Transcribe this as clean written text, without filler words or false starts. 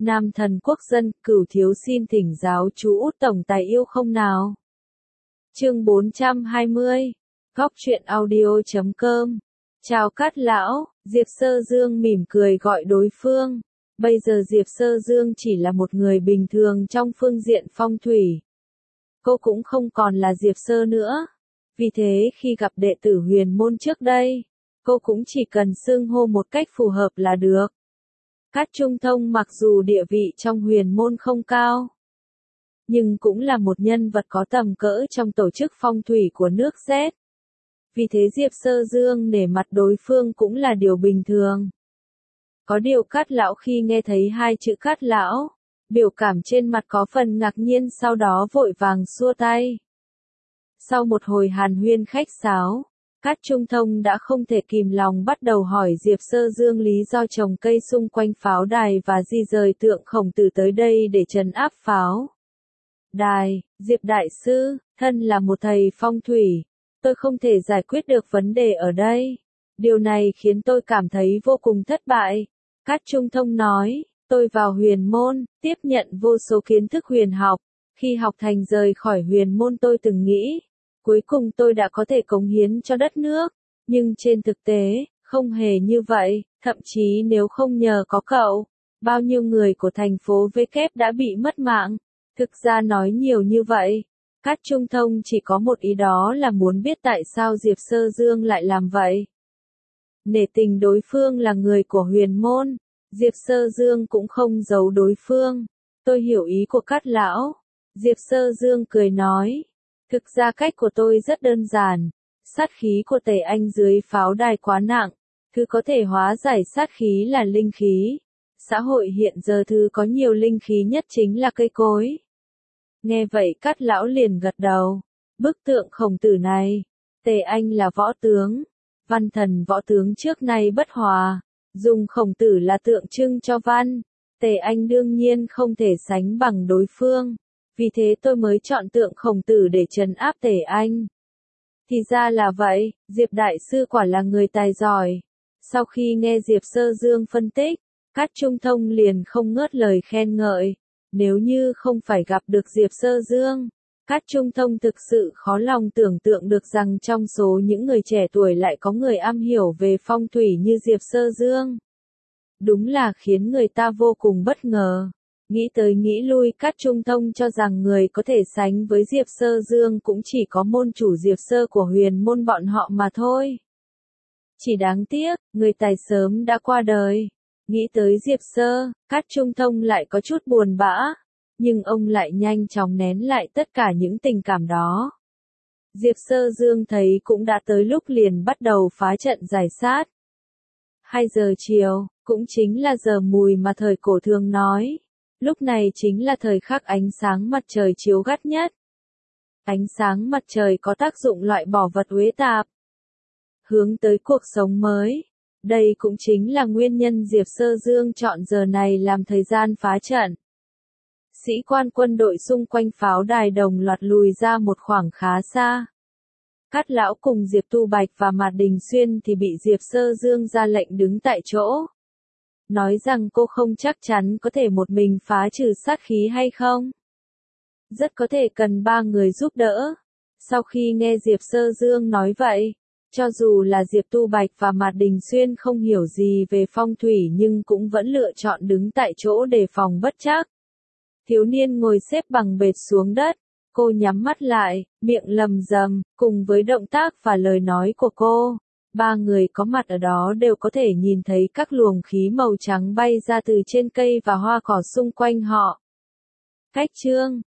Nam thần quốc dân, Cửu thiếu xin thỉnh giáo chú Út tổng tài yêu không nào. Chương 420. Góc truyện audio.com. Chào Cát lão, Diệp Sơ Dương mỉm cười gọi đối phương. Bây giờ Diệp Sơ Dương chỉ là một người bình thường trong phương diện phong thủy. Cô cũng không còn là Diệp Sơ nữa. Vì thế khi gặp đệ tử huyền môn trước đây, cô cũng chỉ cần xưng hô một cách phù hợp là được. Cát Trung Thông mặc dù địa vị trong huyền môn không cao, nhưng cũng là một nhân vật có tầm cỡ trong tổ chức phong thủy của nước Z. Vì thế Diệp Sơ Dương nể mặt đối phương cũng là điều bình thường. Có điều Cát lão khi nghe thấy hai chữ Cát lão, biểu cảm trên mặt có phần ngạc nhiên, sau đó vội vàng xua tay. Sau một hồi hàn huyên khách sáo, Cát Trung Thông đã không thể kìm lòng bắt đầu hỏi Diệp Sơ Dương lý do trồng cây xung quanh pháo đài và di rời tượng Khổng Tử tới đây để trấn áp pháo đài. Diệp đại sư, thân là một thầy phong thủy, tôi không thể giải quyết được vấn đề ở đây. Điều này khiến tôi cảm thấy vô cùng thất bại. Cát Trung Thông nói, tôi vào huyền môn, tiếp nhận vô số kiến thức huyền học. Khi học thành rời khỏi huyền môn tôi từng nghĩ, cuối cùng tôi đã có thể cống hiến cho đất nước. Nhưng trên thực tế, không hề như vậy, thậm chí nếu không nhờ có cậu, bao nhiêu người của thành phố V kép đã bị mất mạng. Thực ra nói nhiều như vậy, Cát Trung Thông chỉ có một ý, đó là muốn biết tại sao Diệp Sơ Dương lại làm vậy. Nể tình đối phương là người của huyền môn, Diệp Sơ Dương cũng không giấu đối phương. Tôi hiểu ý của Cát lão. Diệp Sơ Dương cười nói, thực ra cách của tôi rất đơn giản. Sát khí của Tề Anh dưới pháo đài quá nặng, thứ có thể hóa giải sát khí là linh khí. Xã hội hiện giờ thứ có nhiều linh khí nhất chính là cây cối. Nghe vậy Cát lão liền gật đầu. Bức tượng Khổng Tử này, Tề Anh là võ tướng, văn thần võ tướng trước nay bất hòa, dùng Khổng Tử là tượng trưng cho văn, Tề Anh đương nhiên không thể sánh bằng đối phương. Vì thế tôi mới chọn tượng Khổng Tử để trấn áp Tề Anh. Thì ra là vậy, Diệp đại sư quả là người tài giỏi. Sau khi nghe Diệp Sơ Dương phân tích, Cát Trung Thông liền không ngớt lời khen ngợi. Nếu như không phải gặp được Diệp Sơ Dương, Cát Trung Thông thực sự khó lòng tưởng tượng được rằng trong số những người trẻ tuổi lại có người am hiểu về phong thủy như Diệp Sơ Dương. Đúng là khiến người ta vô cùng bất ngờ. Nghĩ tới nghĩ lui, Cát Trung Thông cho rằng người có thể sánh với Diệp Sơ Dương cũng chỉ có môn chủ Diệp Sơ của huyền môn bọn họ mà thôi. Chỉ đáng tiếc, người tài sớm đã qua đời. Nghĩ tới Diệp Sơ, Cát Trung Thông lại có chút buồn bã, nhưng ông lại nhanh chóng nén lại tất cả những tình cảm đó. Diệp Sơ Dương thấy cũng đã tới lúc liền bắt đầu phá trận giải sát. 2 giờ chiều, cũng chính là giờ mùi mà thời cổ thường nói. Lúc này chính là thời khắc ánh sáng mặt trời chiếu gắt nhất. Ánh sáng mặt trời có tác dụng loại bỏ vật uế tạp, hướng tới cuộc sống mới. Đây cũng chính là nguyên nhân Diệp Sơ Dương chọn giờ này làm thời gian phá trận. Sĩ quan quân đội xung quanh pháo đài đồng loạt lùi ra một khoảng khá xa. Cát lão cùng Diệp Tu Bạch và Mạt Đình Xuyên thì bị Diệp Sơ Dương ra lệnh đứng tại chỗ. Nói rằng cô không chắc chắn có thể một mình phá trừ sát khí hay không. Rất có thể cần 3 người giúp đỡ. Sau khi nghe Diệp Sơ Dương nói vậy, cho dù là Diệp Tu Bạch và Mạt Đình Xuyên không hiểu gì về phong thủy nhưng cũng vẫn lựa chọn đứng tại chỗ để phòng bất trắc. Thiếu niên ngồi xếp bằng bệt xuống đất, cô nhắm mắt lại, miệng lầm rầm, cùng với động tác và lời nói của cô. 3 người có mặt ở đó đều có thể nhìn thấy các luồng khí màu trắng bay ra từ trên cây và hoa cỏ xung quanh họ. Cách chương